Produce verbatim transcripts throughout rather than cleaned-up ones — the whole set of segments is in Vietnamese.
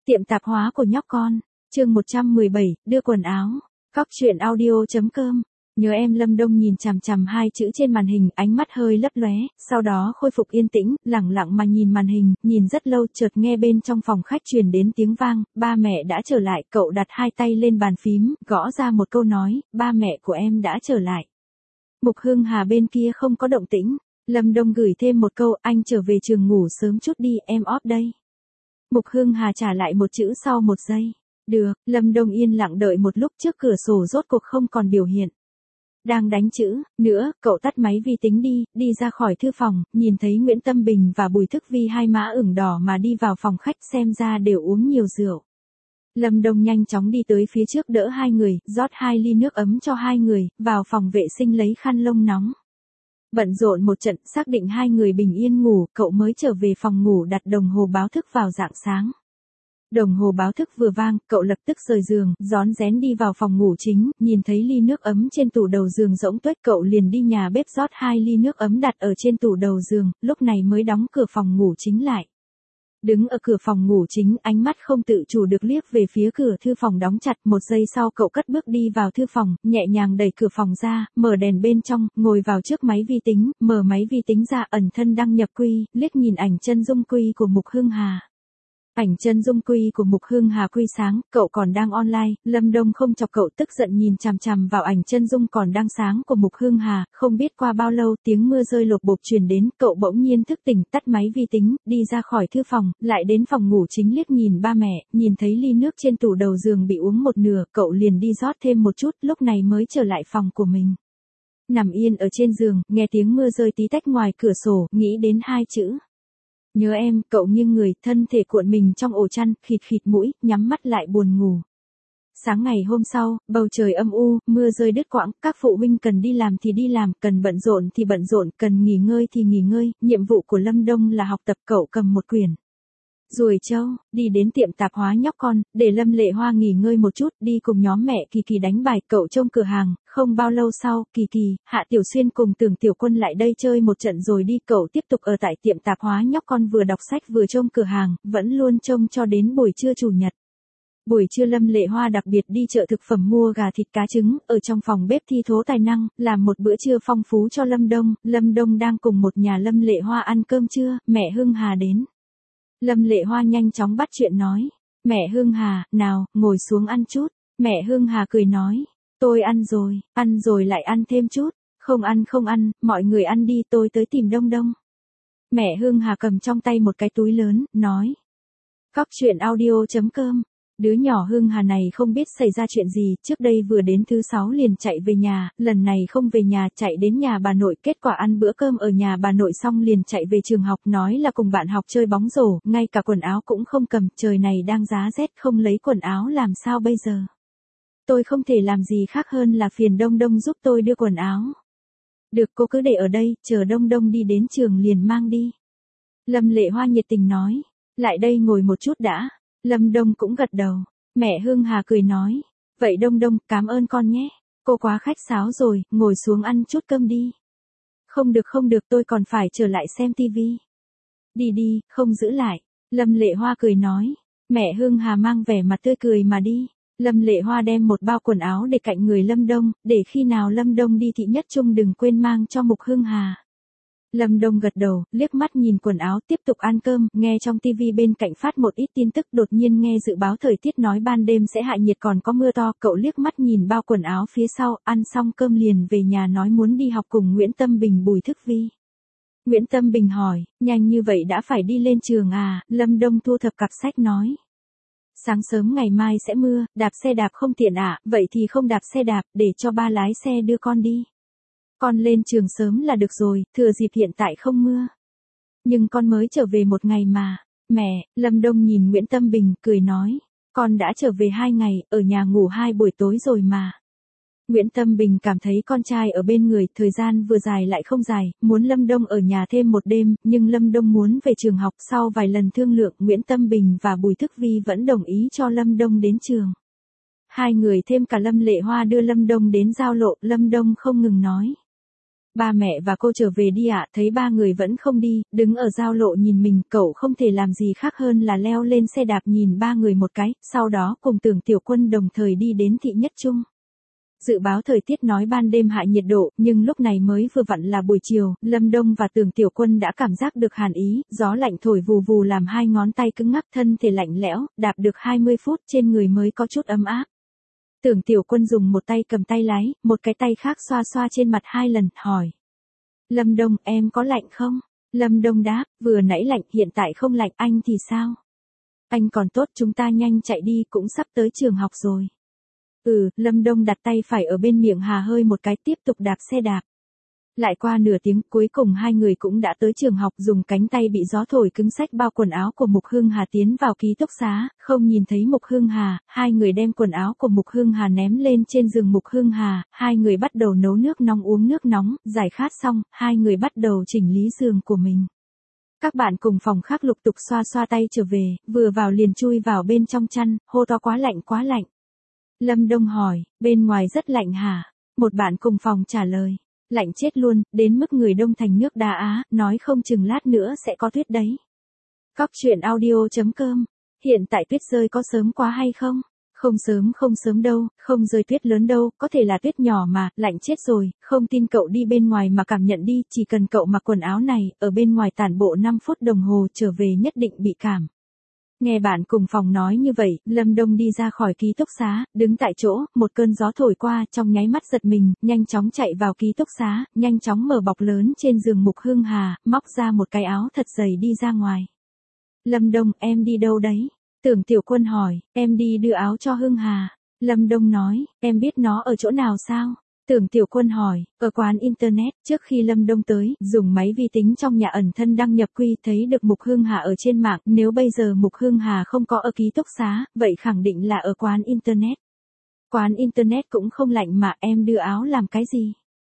Tiệm tạp hóa của nhóc con, chương một trăm mười bảy, đưa quần áo. Cóc truyện audio chấm com. Nhớ em. Lâm Đông nhìn chằm chằm hai chữ trên màn hình, ánh mắt hơi lấp lóe, sau đó khôi phục yên tĩnh, lẳng lặng mà nhìn màn hình, nhìn rất lâu, chợt nghe bên trong phòng khách truyền đến tiếng vang, ba mẹ đã trở lại. Cậu đặt hai tay lên bàn phím, gõ ra một câu nói, ba mẹ của em đã trở lại. Mục Hưng Hà bên kia không có động tĩnh. Lâm Đông gửi thêm một câu, anh trở về trường ngủ sớm chút đi, em off đây. Mục Hưng Hà trả lại một chữ sau một giây. Được. Lâm Đông yên lặng đợi một lúc, trước cửa sổ rốt cuộc không còn biểu hiện. Đang đánh chữ, nữa, cậu tắt máy vi tính đi, đi ra khỏi thư phòng, nhìn thấy Nguyễn Tâm Bình và Bùi Thức Vi hai má ửng đỏ mà đi vào phòng khách, xem ra đều uống nhiều rượu. Lâm Đông nhanh chóng đi tới phía trước đỡ hai người, rót hai ly nước ấm cho hai người, vào phòng vệ sinh lấy khăn lông nóng. Bận rộn một trận, xác định hai người bình yên ngủ, cậu mới trở về phòng ngủ đặt đồng hồ báo thức vào rạng sáng. Đồng hồ báo thức vừa vang, cậu lập tức rời giường, rón rén đi vào phòng ngủ chính, nhìn thấy ly nước ấm trên tủ đầu giường rỗng tuếch, cậu liền đi nhà bếp rót hai ly nước ấm đặt ở trên tủ đầu giường, lúc này mới đóng cửa phòng ngủ chính lại. Đứng ở cửa phòng ngủ chính, ánh mắt không tự chủ được liếc về phía cửa thư phòng đóng chặt, một giây sau cậu cất bước đi vào thư phòng, nhẹ nhàng đẩy cửa phòng ra, mở đèn bên trong, ngồi vào trước máy vi tính, mở máy vi tính ra, ẩn thân đăng nhập quy, liếc nhìn ảnh chân dung quy của Mục Hưng Hà. Ảnh chân dung quy của Mục Hưng Hà quy sáng, cậu còn đang online, Lâm Đông không chọc cậu, tức giận nhìn chằm chằm vào ảnh chân dung còn đang sáng của Mục Hưng Hà, không biết qua bao lâu tiếng mưa rơi lộp bộp truyền đến, cậu bỗng nhiên thức tỉnh, tắt máy vi tính, đi ra khỏi thư phòng, lại đến phòng ngủ chính liếc nhìn ba mẹ, nhìn thấy ly nước trên tủ đầu giường bị uống một nửa, cậu liền đi rót thêm một chút, lúc này mới trở lại phòng của mình. Nằm yên ở trên giường, nghe tiếng mưa rơi tí tách ngoài cửa sổ, nghĩ đến hai chữ. Nhớ em. Cậu nghiêng người, thân thể cuộn mình trong ổ chăn, khịt khịt mũi, nhắm mắt lại buồn ngủ. Sáng ngày hôm sau, bầu trời âm u, mưa rơi đứt quãng, các phụ huynh cần đi làm thì đi làm, cần bận rộn thì bận rộn, cần nghỉ ngơi thì nghỉ ngơi, nhiệm vụ của Lâm Đông là học tập. Cậu cầm một quyển Ruồi Châu, đi đến tiệm tạp hóa nhóc con, để Lâm Lệ Hoa nghỉ ngơi một chút, đi cùng nhóm mẹ Kỳ Kỳ đánh bài. Cậu trông cửa hàng, không bao lâu sau, Kỳ Kỳ, Hạ Tiểu Xuyên cùng Tưởng Tiểu Quân lại đây chơi một trận rồi đi. Cậu tiếp tục ở tại tiệm tạp hóa nhóc con, vừa đọc sách vừa trông cửa hàng, vẫn luôn trông cho đến buổi trưa chủ nhật. Buổi trưa Lâm Lệ Hoa đặc biệt đi chợ thực phẩm mua gà thịt cá trứng, ở trong phòng bếp thi thố tài năng, làm một bữa trưa phong phú cho Lâm Đông. Lâm Đông đang cùng một nhà Lâm Lệ Hoa ăn cơm trưa, mẹ Hưng Hà đến. Lâm Lệ Hoa nhanh chóng bắt chuyện nói, mẹ Hưng Hà, nào, ngồi xuống ăn chút. Mẹ Hưng Hà cười nói, tôi ăn rồi, ăn rồi lại ăn thêm chút, không ăn không ăn, mọi người ăn đi, tôi tới tìm Đông Đông. Mẹ Hưng Hà cầm trong tay một cái túi lớn, nói, cóc truyện audio chấm com. Đứa nhỏ Hưng Hà này không biết xảy ra chuyện gì, trước đây vừa đến thứ sáu liền chạy về nhà, lần này không về nhà, chạy đến nhà bà nội, kết quả ăn bữa cơm ở nhà bà nội xong liền chạy về trường học, nói là cùng bạn học chơi bóng rổ, ngay cả quần áo cũng không cầm, trời này đang giá rét, không lấy quần áo làm sao bây giờ. Tôi không thể làm gì khác hơn là phiền Đông Đông giúp tôi đưa quần áo. Được, cô cứ để ở đây, chờ Đông Đông đi đến trường liền mang đi. Lâm Lệ Hoa nhiệt tình nói, lại đây ngồi một chút đã. Lâm Đông cũng gật đầu. Mẹ Hưng Hà cười nói, vậy Đông Đông, cảm ơn con nhé. Cô quá khách sáo rồi, ngồi xuống ăn chút cơm đi. Không được không được, tôi còn phải trở lại xem tivi. Đi đi, không giữ lại. Lâm Lệ Hoa cười nói. Mẹ Hưng Hà mang vẻ mặt tươi cười mà đi. Lâm Lệ Hoa đem một bao quần áo để cạnh người Lâm Đông, để khi nào Lâm Đông đi thị nhất trung đừng quên mang cho Mục Hưng Hà. Lâm Đông gật đầu, liếc mắt nhìn quần áo, tiếp tục ăn cơm, nghe trong tivi bên cạnh phát một ít tin tức, đột nhiên nghe dự báo thời tiết nói ban đêm sẽ hạ nhiệt còn có mưa to, cậu liếc mắt nhìn bao quần áo phía sau, ăn xong cơm liền về nhà nói muốn đi học cùng Nguyễn Tâm Bình Bùi Thức Vi. Nguyễn Tâm Bình hỏi, nhanh như vậy đã phải đi lên trường à? Lâm Đông thu thập cặp sách nói. Sáng sớm ngày mai sẽ mưa, đạp xe đạp không tiện à, vậy thì không đạp xe đạp, để cho ba lái xe đưa con đi. Con lên trường sớm là được rồi, thừa dịp hiện tại không mưa. Nhưng con mới trở về một ngày mà. Mẹ, Lâm Đông nhìn Nguyễn Tâm Bình, cười nói. Con đã trở về hai ngày, ở nhà ngủ hai buổi tối rồi mà. Nguyễn Tâm Bình cảm thấy con trai ở bên người, thời gian vừa dài lại không dài, muốn Lâm Đông ở nhà thêm một đêm, nhưng Lâm Đông muốn về trường học. Sau vài lần thương lượng, Nguyễn Tâm Bình và Bùi Thức Vi vẫn đồng ý cho Lâm Đông đến trường. Hai người thêm cả Lâm Lệ Hoa đưa Lâm Đông đến giao lộ, Lâm Đông không ngừng nói. Ba mẹ và cô trở về đi ạ, thấy ba người vẫn không đi, đứng ở giao lộ nhìn mình, cậu không thể làm gì khác hơn là leo lên xe đạp nhìn ba người một cái, sau đó cùng Tưởng Tiểu Quân đồng thời đi đến thị nhất trung. Dự báo thời tiết nói ban đêm hạ nhiệt độ, nhưng lúc này mới vừa vặn là buổi chiều, Lâm Đông và Tưởng Tiểu Quân đã cảm giác được hàn ý, gió lạnh thổi vù vù làm hai ngón tay cứng ngắc, thân thể lạnh lẽo, đạp được hai mươi phút trên người mới có chút ấm áp. Tưởng Tiểu Quân dùng một tay cầm tay lái, một cái tay khác xoa xoa trên mặt hai lần, hỏi. Lâm Đông, em có lạnh không? Lâm Đông đáp, vừa nãy lạnh, hiện tại không lạnh, anh thì sao? Anh còn tốt, chúng ta nhanh chạy đi, cũng sắp tới trường học rồi. Ừ, Lâm Đông đặt tay phải ở bên miệng hà hơi một cái, tiếp tục đạp xe đạp. Lại qua nửa tiếng, cuối cùng hai người cũng đã tới trường học, dùng cánh tay bị gió thổi cứng xách bao quần áo của Mục Hương Hà tiến vào ký túc xá, không nhìn thấy Mục Hương Hà, hai người đem quần áo của Mục Hương Hà ném lên trên giường Mục Hương Hà, hai người bắt đầu nấu nước nóng uống nước nóng, giải khát xong, hai người bắt đầu chỉnh lý giường của mình. Các bạn cùng phòng khác lục tục xoa xoa tay trở về, vừa vào liền chui vào bên trong chăn, hô to quá lạnh quá lạnh. Lâm Đông hỏi, bên ngoài rất lạnh hả? Một bạn cùng phòng trả lời. Lạnh chết luôn, đến mức người đông thành nước đá Á, nói không chừng lát nữa sẽ có tuyết đấy. Cóc truyện audio chấm com. Hiện tại tuyết rơi có sớm quá hay không? Không sớm không sớm đâu, không rơi tuyết lớn đâu, có thể là tuyết nhỏ mà, lạnh chết rồi, không tin cậu đi bên ngoài mà cảm nhận đi, chỉ cần cậu mặc quần áo này, ở bên ngoài tản bộ năm phút đồng hồ trở về nhất định bị cảm. Nghe bạn cùng phòng nói như vậy, Lâm Đông đi ra khỏi ký túc xá, đứng tại chỗ, một cơn gió thổi qua, trong nháy mắt giật mình, nhanh chóng chạy vào ký túc xá, nhanh chóng mở bọc lớn trên giường Mục Hương Hà, móc ra một cái áo thật dày đi ra ngoài. Lâm Đông, em đi đâu đấy? Tưởng Tiểu Quân hỏi, em đi đưa áo cho Hương Hà. Lâm Đông nói, em biết nó ở chỗ nào sao? Tưởng Tiểu Quân hỏi, ở quán internet, trước khi Lâm Đông tới, dùng máy vi tính trong nhà ẩn thân đăng nhập quy, thấy được Mục Hương Hà ở trên mạng, nếu bây giờ Mục Hương Hà không có ở ký túc xá, vậy khẳng định là ở quán internet. Quán internet cũng không lạnh mà, em đưa áo làm cái gì?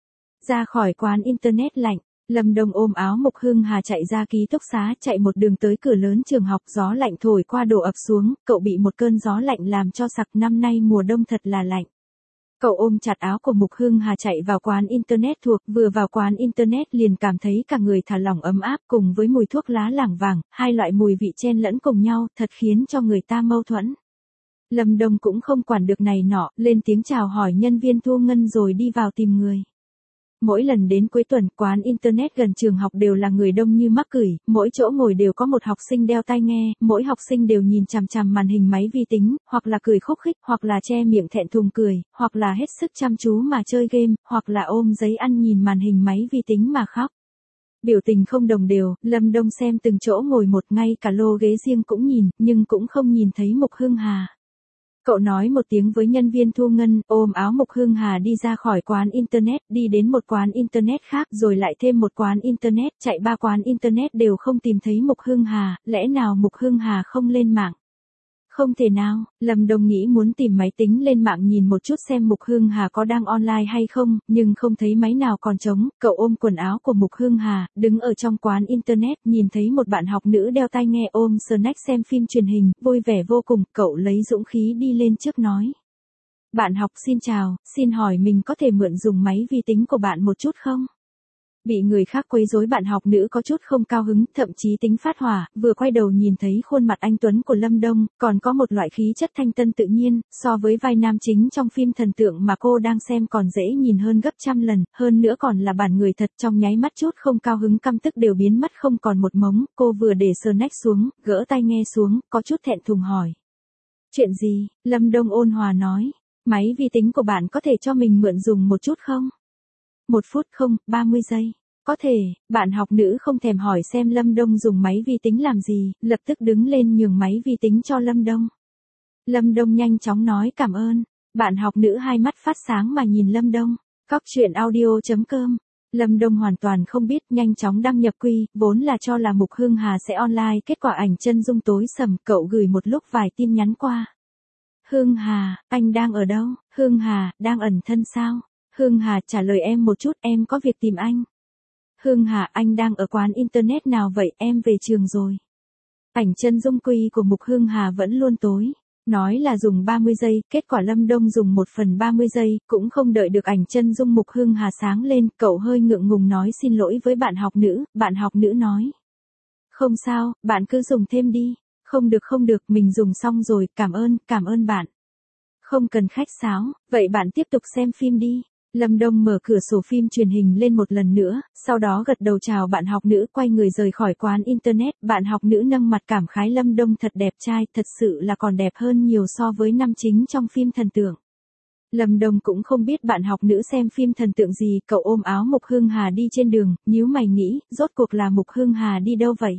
Ra khỏi quán internet lạnh, Lâm Đông ôm áo Mục Hương Hà chạy ra ký túc xá, chạy một đường tới cửa lớn trường học, gió lạnh thổi qua đổ ập xuống, cậu bị một cơn gió lạnh làm cho sặc, năm nay mùa đông thật là lạnh. Cậu ôm chặt áo của Mục Hương Hà chạy vào quán internet thuộc, vừa vào quán internet liền cảm thấy cả người thả lỏng ấm áp cùng với mùi thuốc lá lảng vàng, hai loại mùi vị chen lẫn cùng nhau, thật khiến cho người ta mâu thuẫn. Lâm Đông cũng không quản được này nọ, lên tiếng chào hỏi nhân viên thu ngân rồi đi vào tìm người. Mỗi lần đến cuối tuần, quán internet gần trường học đều là người đông như mắc cửi, mỗi chỗ ngồi đều có một học sinh đeo tai nghe, mỗi học sinh đều nhìn chằm chằm màn hình máy vi tính, hoặc là cười khúc khích, hoặc là che miệng thẹn thùng cười, hoặc là hết sức chăm chú mà chơi game, hoặc là ôm giấy ăn nhìn màn hình máy vi tính mà khóc. Biểu tình không đồng đều, Lâm Đông xem từng chỗ ngồi một, ngay cả lô ghế riêng cũng nhìn, nhưng cũng không nhìn thấy Mục Hương Hà. Cậu nói một tiếng với nhân viên thu ngân, ôm áo Mục Hương Hà đi ra khỏi quán internet, đi đến một quán internet khác, rồi lại thêm một quán internet, chạy ba quán internet đều không tìm thấy Mục Hương Hà, lẽ nào Mục Hương Hà không lên mạng? Không thể nào, Lâm Đông nghĩ muốn tìm máy tính lên mạng nhìn một chút xem Mục Hương Hà có đang online hay không, nhưng không thấy máy nào còn trống, cậu ôm quần áo của Mục Hương Hà, đứng ở trong quán internet, nhìn thấy một bạn học nữ đeo tai nghe ôm snack xem phim truyền hình, vui vẻ vô cùng, cậu lấy dũng khí đi lên trước nói. Bạn học xin chào, xin hỏi mình có thể mượn dùng máy vi tính của bạn một chút không? Bị người khác quấy rối, bạn học nữ có chút không cao hứng, thậm chí tính phát hỏa, vừa quay đầu nhìn thấy khuôn mặt anh tuấn của Lâm Đông, còn có một loại khí chất thanh tân tự nhiên, so với vai nam chính trong phim thần tượng mà cô đang xem còn dễ nhìn hơn gấp trăm lần, hơn nữa còn là bản người thật, trong nháy mắt chút không cao hứng căm tức đều biến mất không còn một mống, cô vừa để snack xuống, gỡ tai nghe xuống, có chút thẹn thùng hỏi. Chuyện gì? Lâm Đông ôn hòa nói, máy vi tính của bạn có thể cho mình mượn dùng một chút không? Một phút không, ba mươi giây. Có thể, bạn học nữ không thèm hỏi xem Lâm Đông dùng máy vi tính làm gì, lập tức đứng lên nhường máy vi tính cho Lâm Đông. Lâm Đông nhanh chóng nói cảm ơn. Bạn học nữ hai mắt phát sáng mà nhìn Lâm Đông. Cóc truyện audio chấm com. Lâm Đông hoàn toàn không biết, nhanh chóng đăng nhập quy, vốn là cho là Mục Hương Hà sẽ online, kết quả ảnh chân dung tối sầm, cậu gửi một lúc vài tin nhắn qua. Hương Hà, anh đang ở đâu? Hương Hà, đang ẩn thân sao? Hương Hà, trả lời em một chút, em có việc tìm anh. Hương Hà, anh đang ở quán internet nào vậy, em về trường rồi. Ảnh chân dung quy của Mục Hương Hà vẫn luôn tối. Nói là dùng ba mươi giây, kết quả Lâm Đông dùng một phần ba mươi giây, cũng không đợi được ảnh chân dung Mục Hương Hà sáng lên, cậu hơi ngượng ngùng nói xin lỗi với bạn học nữ, bạn học nữ nói. Không sao, bạn cứ dùng thêm đi. Không được không được, mình dùng xong rồi, cảm ơn, cảm ơn bạn. Không cần khách sáo, vậy bạn tiếp tục xem phim đi. Lâm Đông mở cửa sổ phim truyền hình lên một lần nữa, sau đó gật đầu chào bạn học nữ, quay người rời khỏi quán internet. Bạn học nữ nâng mặt cảm khái Lâm Đông thật đẹp trai, thật sự là còn đẹp hơn nhiều so với nam chính trong phim thần tượng. Lâm Đông cũng không biết bạn học nữ xem phim thần tượng gì, cậu ôm áo Mục Hương Hà đi trên đường, nhíu mày nghĩ, rốt cuộc là Mục Hương Hà đi đâu vậy?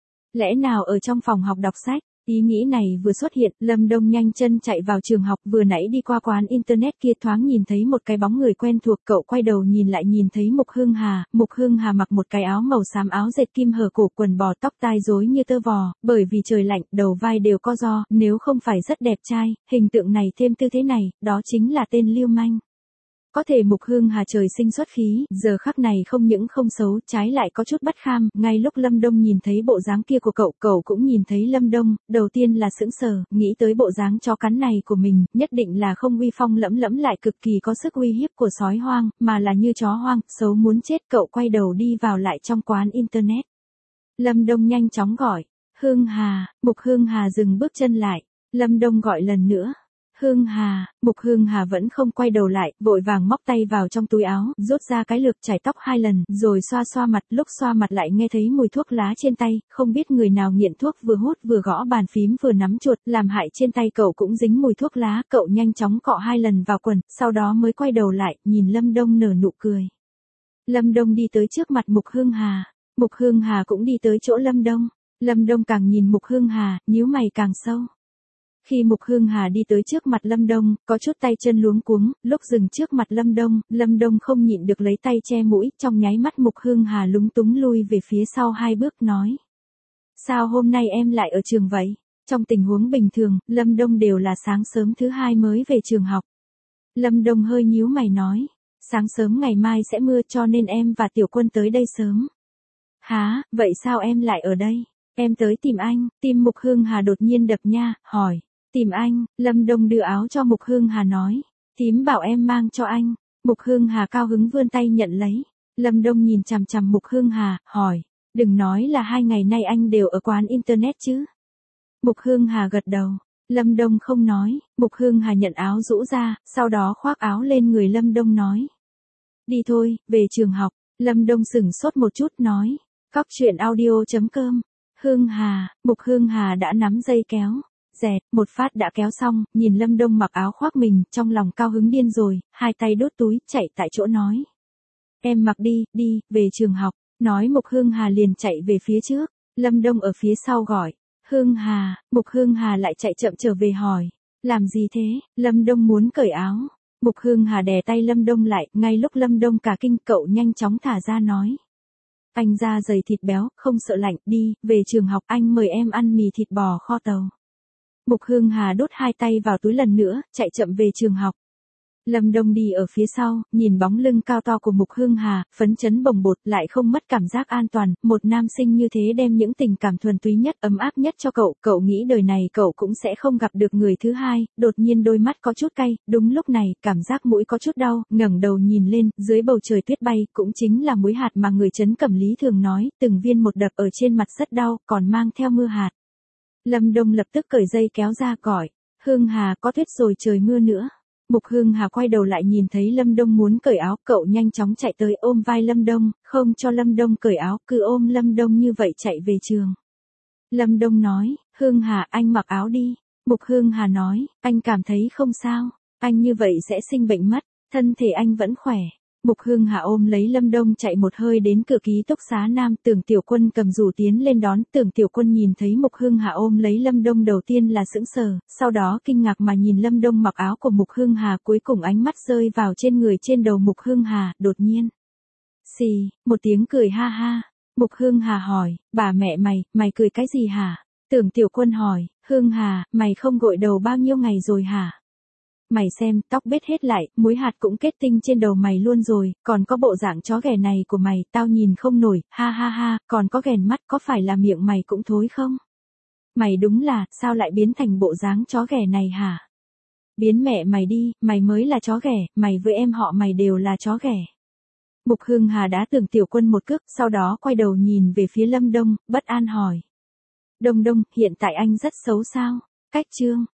Lẽ nào ở trong phòng học đọc sách? Ý nghĩ này vừa xuất hiện, Lâm Đông nhanh chân chạy vào trường học, vừa nãy đi qua quán internet kia thoáng nhìn thấy một cái bóng người quen thuộc, cậu quay đầu nhìn lại nhìn thấy Mục Hương Hà. Mục Hương Hà mặc một cái áo màu xám, áo dệt kim hở cổ, quần bò, tóc tai rối như tơ vò, bởi vì trời lạnh, đầu vai đều co ro, nếu không phải rất đẹp trai, hình tượng này thêm tư thế này, đó chính là tên lưu manh. Có thể Mục Hương Hà trời sinh xuất khí, giờ khắc này không những không xấu, trái lại có chút bất kham, ngay lúc Lâm Đông nhìn thấy bộ dáng kia của cậu, cậu cũng nhìn thấy Lâm Đông, đầu tiên là sững sờ, nghĩ tới bộ dáng chó cắn này của mình, nhất định là không uy phong lẫm lẫm lại cực kỳ có sức uy hiếp của sói hoang, mà là như chó hoang, xấu muốn chết. Cậu quay đầu đi vào lại trong quán internet. Lâm Đông nhanh chóng gọi, Hương Hà. Mục Hương Hà dừng bước chân lại, Lâm Đông gọi lần nữa. Hương Hà. Mục Hương Hà vẫn không quay đầu lại, vội vàng móc tay vào trong túi áo, rút ra cái lược chải tóc hai lần, rồi xoa xoa mặt, lúc xoa mặt lại nghe thấy mùi thuốc lá trên tay, không biết người nào nghiện thuốc vừa hút vừa gõ bàn phím vừa nắm chuột, làm hại trên tay cậu cũng dính mùi thuốc lá, cậu nhanh chóng cọ hai lần vào quần, sau đó mới quay đầu lại, nhìn Lâm Đông nở nụ cười. Lâm Đông đi tới trước mặt Mục Hương Hà, Mục Hương Hà cũng đi tới chỗ Lâm Đông, Lâm Đông càng nhìn Mục Hương Hà, nhíu mày càng sâu. Khi Mục Hương Hà đi tới trước mặt Lâm Đông, có chút tay chân luống cuống, lúc dừng trước mặt Lâm Đông, Lâm Đông không nhịn được lấy tay che mũi, trong nháy mắt Mục Hương Hà lúng túng lui về phía sau hai bước nói. Sao hôm nay em lại ở trường vậy? Trong tình huống bình thường, Lâm Đông đều là sáng sớm thứ hai mới về trường học. Lâm Đông hơi nhíu mày nói, sáng sớm ngày mai sẽ mưa cho nên em và Tiểu Quân tới đây sớm. Hả, vậy sao em lại ở đây? Em tới tìm anh. Tim Mục Hương Hà đột nhiên đập nha, hỏi. Tìm anh. Lâm Đông đưa áo cho Mục Hương Hà nói. Thím bảo em mang cho anh. Mục Hương Hà cao hứng vươn tay nhận lấy. Lâm Đông nhìn chằm chằm Mục Hương Hà, hỏi. Đừng nói là hai ngày nay anh đều ở quán internet chứ. Mục Hương Hà gật đầu. Lâm Đông không nói. Mục Hương Hà nhận áo rũ ra, sau đó khoác áo lên người Lâm Đông nói. Đi thôi, về trường học. Lâm Đông sửng sốt một chút nói. Cóc truyện audio chấm com. Hương Hà. Mục Hương Hà đã nắm dây kéo. Dẹt, một phát đã kéo xong, nhìn Lâm Đông mặc áo khoác mình, trong lòng cao hứng điên rồi, hai tay đút túi, chạy tại chỗ nói. Em mặc đi, đi, về trường học. Nói Mục Hương Hà liền chạy về phía trước. Lâm Đông ở phía sau gọi. Hương Hà. Mục Hương Hà lại chạy chậm trở về hỏi. Làm gì thế? Lâm Đông muốn cởi áo. Mục Hương Hà đè tay Lâm Đông lại, ngay lúc Lâm Đông cả kinh, cậu nhanh chóng thả ra nói. Anh da dày thịt béo, không sợ lạnh, đi, về trường học, anh mời em ăn mì thịt bò kho tàu. Mục Hương Hà đút hai tay vào túi lần nữa, chạy chậm về trường học. Lâm Đông đi ở phía sau, nhìn bóng lưng cao to của Mục Hương Hà, phấn chấn bồng bột, lại không mất cảm giác an toàn, một nam sinh như thế đem những tình cảm thuần túy nhất, ấm áp nhất cho cậu, cậu nghĩ đời này cậu cũng sẽ không gặp được người thứ hai, đột nhiên đôi mắt có chút cay, đúng lúc này, cảm giác mũi có chút đau, ngẩng đầu nhìn lên, dưới bầu trời tuyết bay, cũng chính là muối hạt mà người Trấn Cẩm Lý thường nói, từng viên một đập ở trên mặt rất đau, còn mang theo mưa hạt. Lâm Đông lập tức cởi dây kéo ra gọi, Hương Hà có tuyết rồi trời mưa nữa. Mục Hương Hà quay đầu lại nhìn thấy Lâm Đông muốn cởi áo, cậu nhanh chóng chạy tới ôm vai Lâm Đông, không cho Lâm Đông cởi áo, cứ ôm Lâm Đông như vậy chạy về trường. Lâm Đông nói, Hương Hà anh mặc áo đi. Mục Hương Hà nói, anh cảm thấy không sao, anh như vậy sẽ sinh bệnh mất, thân thể anh vẫn khỏe. Mục Hương Hà ôm lấy Lâm Đông chạy một hơi đến cửa ký túc xá Nam, Tưởng Tiểu Quân cầm dù tiến lên đón, Tưởng Tiểu Quân nhìn thấy Mục Hương Hà ôm lấy Lâm Đông đầu tiên là sững sờ, sau đó kinh ngạc mà nhìn Lâm Đông mặc áo của Mục Hương Hà, cuối cùng ánh mắt rơi vào trên người trên đầu Mục Hương Hà, đột nhiên. Xì, một tiếng cười ha ha. Mục Hương Hà hỏi, bà mẹ mày, mày cười cái gì hả? Tưởng Tiểu Quân hỏi, Hương Hà, mày không gội đầu bao nhiêu ngày rồi hả? Mày xem, tóc bết hết lại, muối hạt cũng kết tinh trên đầu mày luôn rồi, còn có bộ dạng chó ghẻ này của mày, tao nhìn không nổi, ha ha ha, còn có ghèn mắt, có phải là miệng mày cũng thối không? Mày đúng là, sao lại biến thành bộ dáng chó ghẻ này hả? Biến mẹ mày đi, mày mới là chó ghẻ, mày với em họ mày đều là chó ghẻ. Mục Hưng Hà đá Tưởng Tiểu Quân một cước, sau đó quay đầu nhìn về phía Lâm Đông, bất an hỏi. Đông Đông, hiện tại anh rất xấu sao? Cách Trương,